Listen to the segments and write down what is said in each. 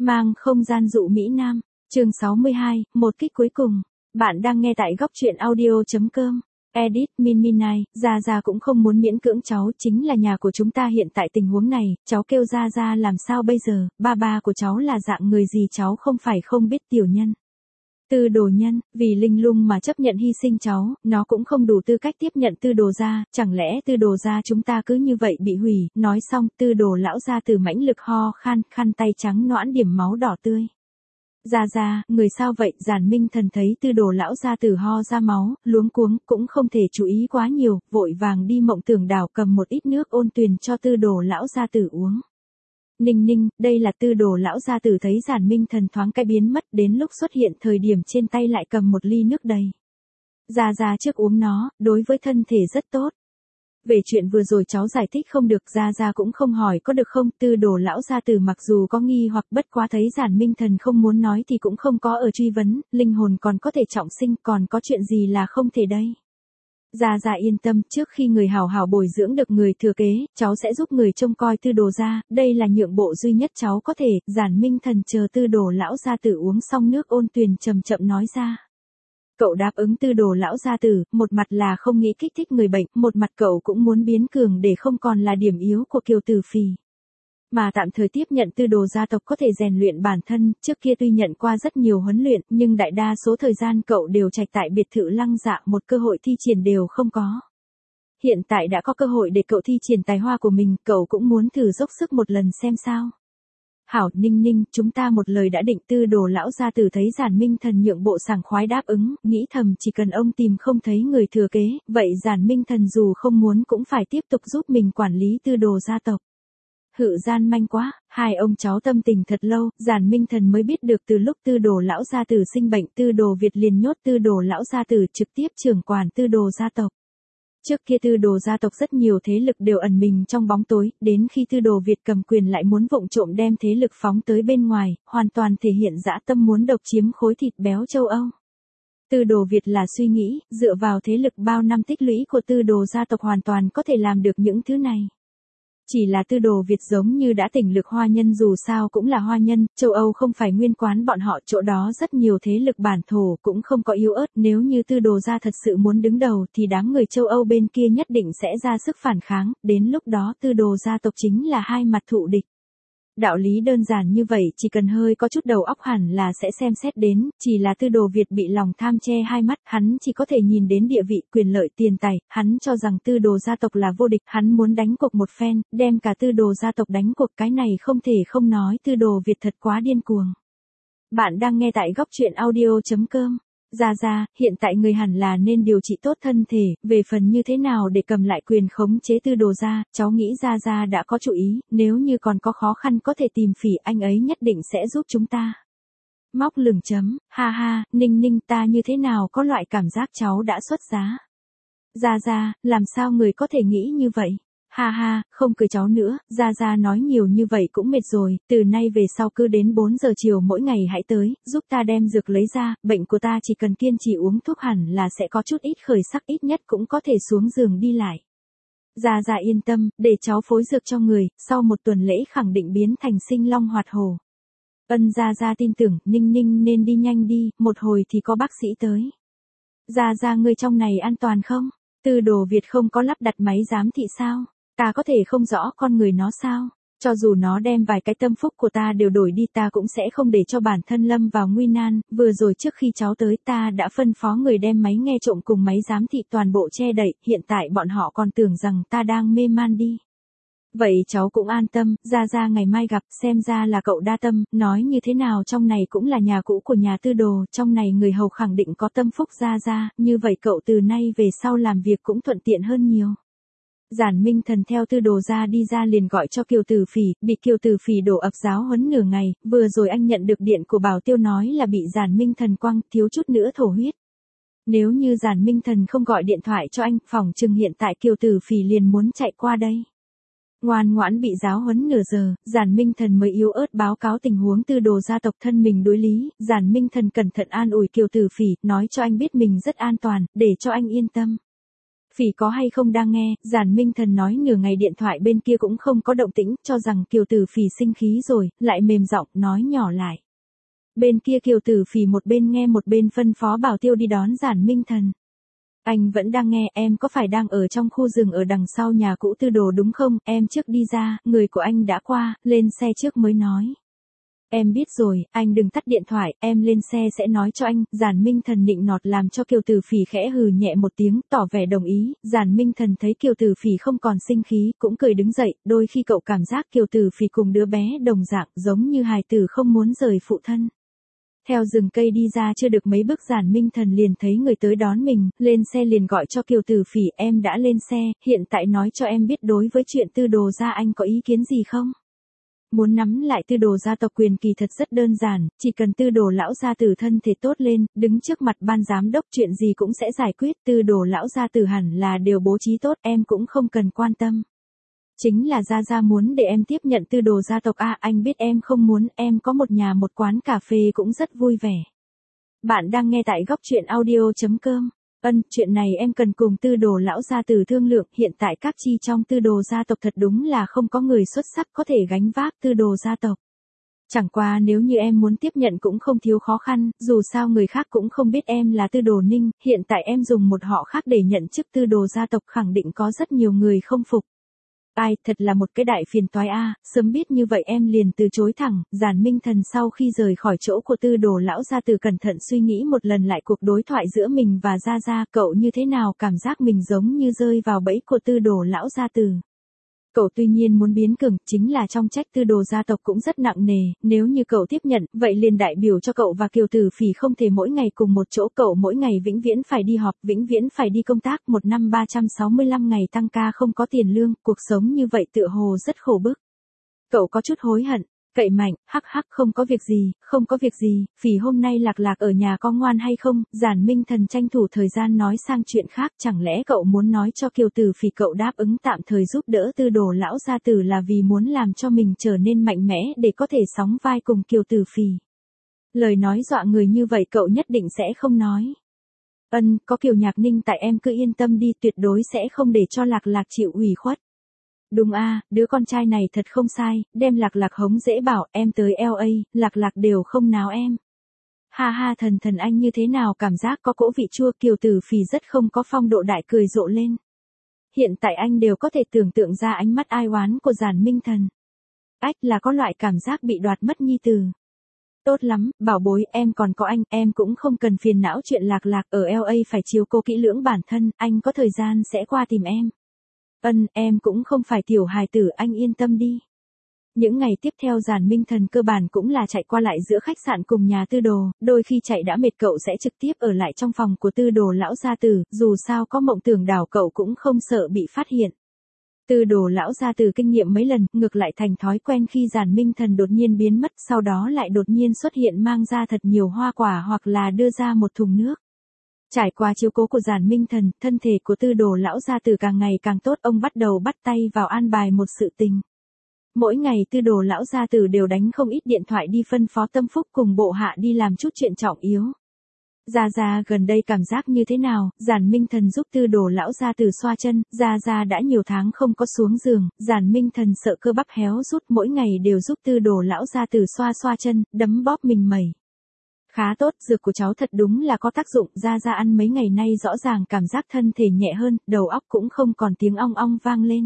Mang không gian dụ Mỹ Nam, chương 62, một kích cuối cùng. Bạn đang nghe tại góc truyện audio.com. Edit, Minminai, Gia cũng không muốn miễn cưỡng cháu, chính là nhà của chúng ta hiện tại tình huống này, cháu kêu Gia làm sao bây giờ, ba của cháu là dạng người gì cháu không phải không biết tiểu nhân. Tư Đồ Nhân, vì Linh Lung mà chấp nhận hy sinh cháu, nó cũng không đủ tư cách tiếp nhận Tư Đồ gia, chẳng lẽ Tư Đồ gia chúng ta cứ như vậy bị hủy, nói xong Tư Đồ lão gia từ mãnh lực ho khan, khăn tay trắng nõn điểm máu đỏ tươi. Gia, người sao vậy? Giản Minh Thần thấy Tư Đồ lão gia tử ho ra máu, luống cuống, cũng không thể chú ý quá nhiều, vội vàng đi Mộng Tưởng Đảo cầm một ít nước ôn tuyền cho Tư Đồ lão gia tử uống. Ninh, đây là Tư Đồ lão gia tử thấy Giản Minh Thần thoáng cái biến mất, đến lúc xuất hiện thời điểm trên tay lại cầm một ly nước đầy. Gia trước uống nó, đối với thân thể rất tốt. Về chuyện vừa rồi cháu giải thích không được, Gia cũng không hỏi có được không. Tư Đồ lão gia tử mặc dù có nghi hoặc, bất quá thấy Giản Minh Thần không muốn nói thì cũng không có ở truy vấn, linh hồn còn có thể trọng sinh, còn có chuyện gì là không thể đây. Gia yên tâm, trước khi người hảo hảo bồi dưỡng được người thừa kế, cháu sẽ giúp người trông coi Tư Đồ gia, đây là nhượng bộ duy nhất cháu có thể. Giản Minh Thần chờ Tư Đồ lão gia tử uống xong nước ôn tuyền chậm chậm nói ra. Cậu đáp ứng Tư Đồ lão gia tử, một mặt là không nghĩ kích thích người bệnh, một mặt cậu cũng muốn biến cường để không còn là điểm yếu của Kiều Tử Phì. Mà tạm thời tiếp nhận Tư Đồ gia tộc có thể rèn luyện bản thân, trước kia tuy nhận qua rất nhiều huấn luyện, nhưng đại đa số thời gian cậu đều trạch tại biệt thự Lăng Dạ, một cơ hội thi triển đều không có. Hiện tại đã có cơ hội để cậu thi triển tài hoa của mình, cậu cũng muốn thử dốc sức một lần xem sao. Hảo, Ninh, chúng ta một lời đã định. Tư Đồ lão gia tử thấy Giản Minh Thần nhượng bộ sảng khoái đáp ứng, nghĩ thầm chỉ cần ông tìm không thấy người thừa kế, vậy Giản Minh Thần dù không muốn cũng phải tiếp tục giúp mình quản lý Tư Đồ gia tộc. Hự gian manh quá, hai ông cháu tâm tình thật lâu, Giản Minh Thần mới biết được từ lúc Tư Đồ lão gia tử sinh bệnh, Tư Đồ Việt liền nhốt Tư Đồ lão gia tử trực tiếp trưởng quản Tư Đồ gia tộc. Trước kia Tư Đồ gia tộc rất nhiều thế lực đều ẩn mình trong bóng tối, đến khi Tư Đồ Việt cầm quyền lại muốn vụng trộm đem thế lực phóng tới bên ngoài, hoàn toàn thể hiện dã tâm muốn độc chiếm khối thịt béo châu Âu. Tư Đồ Việt là suy nghĩ, dựa vào thế lực bao năm tích lũy của Tư Đồ gia tộc hoàn toàn có thể làm được những thứ này. Chỉ là Tư Đồ Việt giống như đã tỉnh lực hoa nhân, dù sao cũng là hoa nhân, châu Âu không phải nguyên quán bọn họ, chỗ đó rất nhiều thế lực bản thổ cũng không có yếu ớt, nếu như Tư Đồ gia thật sự muốn đứng đầu thì đám người châu Âu bên kia nhất định sẽ ra sức phản kháng, đến lúc đó Tư Đồ gia tộc chính là hai mặt thụ địch. Đạo lý đơn giản như vậy, chỉ cần hơi có chút đầu óc hẳn là sẽ xem xét đến, chỉ là Tư Đồ Việt bị lòng tham che hai mắt, hắn chỉ có thể nhìn đến địa vị, quyền lợi, tiền tài, hắn cho rằng Tư Đồ gia tộc là vô địch, hắn muốn đánh cuộc một phen, đem cả Tư Đồ gia tộc đánh cuộc, cái này không thể không nói Tư Đồ Việt thật quá điên cuồng. Bạn đang nghe tại góc truyện audio.com. Gia, hiện tại người hẳn là nên điều trị tốt thân thể, về phần như thế nào để cầm lại quyền khống chế Tư Đồ gia, cháu nghĩ Gia đã có chủ ý, nếu như còn có khó khăn có thể tìm Phỉ, anh ấy nhất định sẽ giúp chúng ta. Móc lửng chấm, ha, Ninh ta như thế nào có loại cảm giác cháu đã xuất giá. Gia, làm sao người có thể nghĩ như vậy? Ha, không cười cháu nữa, Gia nói nhiều như vậy cũng mệt rồi, từ nay về sau cứ đến 4 giờ chiều mỗi ngày hãy tới, giúp ta đem dược lấy ra, bệnh của ta chỉ cần kiên trì uống thuốc hẳn là sẽ có chút ít khởi sắc, ít nhất cũng có thể xuống giường đi lại. Gia yên tâm, để cháu phối dược cho người, sau một tuần lễ khẳng định biến thành sinh long hoạt hổ. Gia tin tưởng, Ninh nên đi nhanh đi, một hồi thì có bác sĩ tới. Gia ngươi trong này an toàn không? Tư Đồ Việt không có lắp đặt máy giám thị sao? Ta có thể không rõ con người nó sao? Cho dù nó đem vài cái tâm phúc của ta đều đổi đi ta cũng sẽ không để cho bản thân lâm vào nguy nan, vừa rồi trước khi cháu tới ta đã phân phó người đem máy nghe trộm cùng máy giám thị toàn bộ che đậy, hiện tại bọn họ còn tưởng rằng ta đang mê man đi. Vậy cháu cũng an tâm, Gia ngày mai gặp, xem ra là cậu đa tâm, nói như thế nào trong này cũng là nhà cũ của nhà Tư Đồ, trong này người hầu khẳng định có tâm phúc Gia, như vậy cậu từ nay về sau làm việc cũng thuận tiện hơn nhiều. Giản Minh Thần theo Tư Đồ gia đi ra liền gọi cho Kiều Tử Phì, bị Kiều Tử Phì đổ ập giáo huấn nửa ngày, vừa rồi anh nhận được điện của Bảo Tiêu nói là bị Giản Minh Thần quăng, thiếu chút nữa thổ huyết. Nếu như Giản Minh Thần không gọi điện thoại cho anh, phỏng chừng hiện tại Kiều Tử Phì liền muốn chạy qua đây. Ngoan ngoãn bị giáo huấn nửa giờ, Giản Minh Thần mới yếu ớt báo cáo tình huống Tư Đồ gia tộc thân mình đối lý, Giản Minh Thần cẩn thận an ủi Kiều Tử Phì, nói cho anh biết mình rất an toàn, để cho anh yên tâm. Phỉ có hay không đang nghe, Giản Minh Thần nói nửa ngày điện thoại bên kia cũng không có động tĩnh, cho rằng Kiều Tử Phỉ sinh khí rồi, lại mềm giọng nói nhỏ lại. Bên kia Kiều Tử Phỉ một bên nghe một bên phân phó Bảo Tiêu đi đón Giản Minh Thần. Anh vẫn đang nghe, em có phải đang ở trong khu rừng ở đằng sau nhà cũ Tư Đồ đúng không, em trước đi ra, người của anh đã qua, lên xe trước mới nói. Em biết rồi, anh đừng tắt điện thoại, em lên xe sẽ nói cho anh. Giản Minh Thần nịnh nọt làm cho Kiều Tử Phỉ khẽ hừ nhẹ một tiếng, tỏ vẻ đồng ý. Giản Minh Thần thấy Kiều Tử Phỉ không còn sinh khí, cũng cười đứng dậy, đôi khi cậu cảm giác Kiều Tử Phỉ cùng đứa bé đồng dạng, giống như hài tử không muốn rời phụ thân. Theo rừng cây đi ra chưa được mấy bước Giản Minh Thần liền thấy người tới đón mình, lên xe liền gọi cho Kiều Tử Phỉ, em đã lên xe, hiện tại nói cho em biết đối với chuyện Tư Đồ gia anh có ý kiến gì không? Muốn nắm lại Tư Đồ gia tộc quyền kỳ thật rất đơn giản, chỉ cần Tư Đồ lão gia tử thân thể tốt lên, đứng trước mặt ban giám đốc chuyện gì cũng sẽ giải quyết, Tư Đồ lão gia tử hẳn là đều bố trí tốt, em cũng không cần quan tâm. Chính là gia gia muốn để em tiếp nhận Tư Đồ gia tộc anh biết em không muốn, em có một nhà một quán cà phê cũng rất vui vẻ. Bạn đang nghe tại góc truyện audio.com. Chuyện này em cần cùng Tư Đồ lão gia tử thương lượng, hiện tại các chi trong Tư Đồ gia tộc thật đúng là không có người xuất sắc có thể gánh vác Tư Đồ gia tộc. Chẳng qua nếu như em muốn tiếp nhận cũng không thiếu khó khăn, dù sao người khác cũng không biết em là Tư Đồ Ninh, hiện tại em dùng một họ khác để nhận chức Tư Đồ gia tộc khẳng định có rất nhiều người không phục. Ai, thật là một cái đại phiền toái sớm biết như vậy em liền từ chối thẳng. Giản Minh Thần sau khi rời khỏi chỗ của Tư Đồ lão gia tử cẩn thận suy nghĩ một lần lại cuộc đối thoại giữa mình và Gia Gia, cậu như thế nào cảm giác mình giống như rơi vào bẫy của Tư Đồ lão gia tử. Cậu tuy nhiên muốn biến cường, chính là trong trách Tư Đồ gia tộc cũng rất nặng nề, nếu như cậu tiếp nhận, vậy liền đại biểu cho cậu và Kiều Tử Phỉ không thể mỗi ngày cùng một chỗ, cậu mỗi ngày vĩnh viễn phải đi họp, vĩnh viễn phải đi công tác, một năm 365 ngày tăng ca không có tiền lương, cuộc sống như vậy tựa hồ rất khổ bức. Cậu có chút hối hận. Cậy mạnh, hắc hắc không có việc gì, không có việc gì, Phỉ hôm nay lạc lạc ở nhà có ngoan hay không? Giản Minh Thần tranh thủ thời gian nói sang chuyện khác, chẳng lẽ cậu muốn nói cho Kiều Tử Phỉ cậu đáp ứng tạm thời giúp đỡ Tư Đồ lão gia tử là vì muốn làm cho mình trở nên mạnh mẽ để có thể sóng vai cùng Kiều Tử Phỉ. Lời nói dọa người như vậy cậu nhất định sẽ không nói. Có Kiều Nhạc Ninh tại em cứ yên tâm đi, tuyệt đối sẽ không để cho lạc lạc chịu ủy khuất. Đúng đứa con trai này thật không sai, đem lạc lạc hống dễ bảo, em tới LA, lạc lạc đều không náo em. Ha ha thần anh như thế nào cảm giác có cỗ vị chua, Kiều Tử Phỉ rất không có phong độ đại cười rộ lên. Hiện tại anh đều có thể tưởng tượng ra ánh mắt ai oán của Giản Minh Thần. Là có loại cảm giác bị đoạt mất nhi tử. Tốt lắm, bảo bối, em còn có anh, em cũng không cần phiền não chuyện lạc lạc ở LA phải chiếu cố kỹ lưỡng bản thân, anh có thời gian sẽ qua tìm em. Em cũng không phải tiểu hài tử, anh yên tâm đi. Những ngày tiếp theo Giản Minh Thần cơ bản cũng là chạy qua lại giữa khách sạn cùng nhà Tư Đồ, đôi khi chạy đã mệt cậu sẽ trực tiếp ở lại trong phòng của Tư Đồ lão gia tử, dù sao có mộng tưởng đảo cậu cũng không sợ bị phát hiện. Tư Đồ lão gia tử kinh nghiệm mấy lần, ngược lại thành thói quen khi Giản Minh Thần đột nhiên biến mất, sau đó lại đột nhiên xuất hiện mang ra thật nhiều hoa quả hoặc là đưa ra một thùng nước. Trải qua chiếu cố của Giản Minh Thần, thân thể của Tư Đồ lão gia tử càng ngày càng tốt, ông bắt đầu bắt tay vào an bài một sự tình. Mỗi ngày Tư Đồ lão gia tử đều đánh không ít điện thoại đi phân phó Tâm Phúc cùng bộ hạ đi làm chút chuyện trọng yếu. Gia Gia gần đây cảm giác như thế nào? Giản Minh Thần giúp Tư Đồ lão gia tử xoa chân, Gia Gia đã nhiều tháng không có xuống giường, Giản Minh Thần sợ cơ bắp héo rút, mỗi ngày đều giúp Tư Đồ lão gia tử xoa xoa chân, đấm bóp mình mẩy. Khá tốt, dược của cháu thật đúng là có tác dụng, Gia Gia ăn mấy ngày nay rõ ràng cảm giác thân thể nhẹ hơn, đầu óc cũng không còn tiếng ong ong vang lên.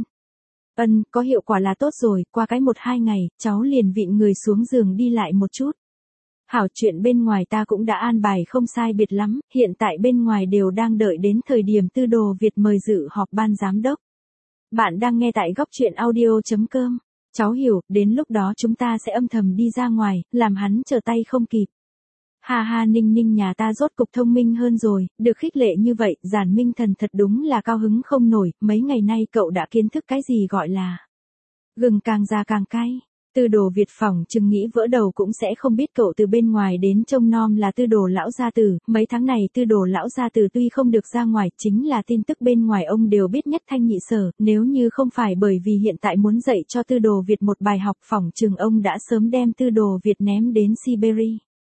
Có hiệu quả là tốt rồi, qua cái 1-2 ngày, cháu liền vịn người xuống giường đi lại một chút. Hảo, chuyện bên ngoài ta cũng đã an bài không sai biệt lắm, hiện tại bên ngoài đều đang đợi đến thời điểm Tư Đồ Việt mời dự họp ban giám đốc. Bạn đang nghe tại góc truyện audio.com. Cháu hiểu, đến lúc đó chúng ta sẽ âm thầm đi ra ngoài, làm hắn trở tay không kịp. Ha ha Ninh Ninh nhà ta rốt cục thông minh hơn rồi, được khích lệ như vậy, Giản Minh Thần thật đúng là cao hứng không nổi, mấy ngày nay cậu đã kiến thức cái gì gọi là gừng càng già càng cay. Tư Đồ Việt phỏng chừng nghĩ vỡ đầu cũng sẽ không biết cậu từ bên ngoài đến trông nom là Tư Đồ lão gia tử, mấy tháng này Tư Đồ lão gia tử tuy không được ra ngoài, chính là tin tức bên ngoài ông đều biết nhất thanh nhị sở, nếu như không phải bởi vì hiện tại muốn dạy cho Tư Đồ Việt một bài học, phỏng chừng ông đã sớm đem Tư Đồ Việt ném đến Siberia.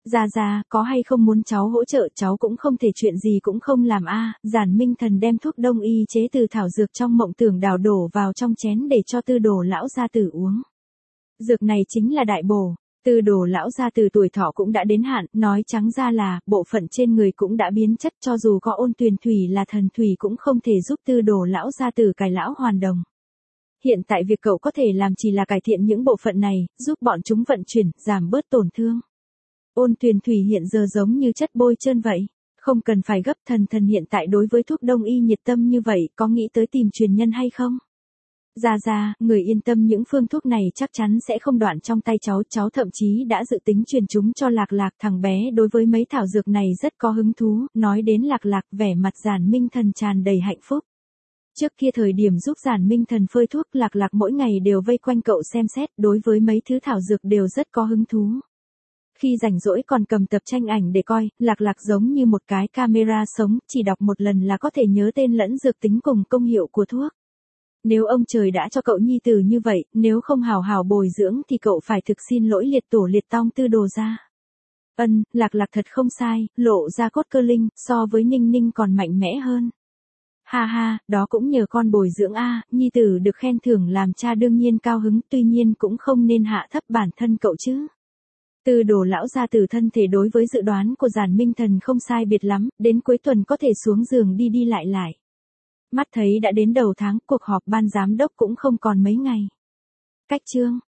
Gia, có hay không muốn cháu hỗ trợ, cháu cũng không thể chuyện gì cũng không làm a. Giản Minh Thần đem thuốc đông y chế từ thảo dược trong mộng tưởng đào đổ vào trong chén để cho Tư Đồ lão gia tử uống. Dược này chính là đại bổ. Tư Đồ lão gia tử tuổi thọ cũng đã đến hạn, nói trắng ra là, bộ phận trên người cũng đã biến chất, cho dù có Ôn Tuyền Thủy là thần thủy cũng không thể giúp Tư Đồ lão gia tử cải lão hoàn đồng. Hiện tại việc cậu có thể làm chỉ là cải thiện những bộ phận này, giúp bọn chúng vận chuyển, giảm bớt tổn thương. Ôn Tuyền Thủy hiện giờ giống như chất bôi trơn vậy. Không cần phải gấp, thần hiện tại đối với thuốc đông y nhiệt tâm như vậy, có nghĩ tới tìm truyền nhân hay không? Gia, người yên tâm, những phương thuốc này chắc chắn sẽ không đoạn trong tay cháu thậm chí đã dự tính truyền chúng cho Lạc, thằng bé đối với mấy thảo dược này rất có hứng thú, nói đến Lạc, vẻ mặt Giản Minh Thần tràn đầy hạnh phúc. Trước kia thời điểm giúp Giản Minh Thần phơi thuốc, Lạc mỗi ngày đều vây quanh cậu xem xét, đối với mấy thứ thảo dược đều rất có hứng thú. Khi rảnh rỗi còn cầm tập tranh ảnh để coi, Lạc giống như một cái camera sống, chỉ đọc một lần là có thể nhớ tên lẫn dược tính cùng công hiệu của thuốc. Nếu ông trời đã cho cậu nhi tử như vậy, nếu không hào hào bồi dưỡng thì cậu phải thực xin lỗi liệt tổ liệt tông Tư Đồ gia. Lạc thật không sai, lộ ra cốt cơ linh, so với Ninh còn mạnh mẽ hơn. Ha, đó cũng nhờ con bồi dưỡng a, nhi tử được khen thưởng làm cha đương nhiên cao hứng, tuy nhiên cũng không nên hạ thấp bản thân cậu chứ. Tư Đồ lão gia tử thân thể đối với dự đoán của Giản Minh Thần không sai biệt lắm, đến cuối tuần có thể xuống giường đi lại. Mắt thấy đã đến đầu tháng, cuộc họp ban giám đốc cũng không còn mấy ngày. Cách chương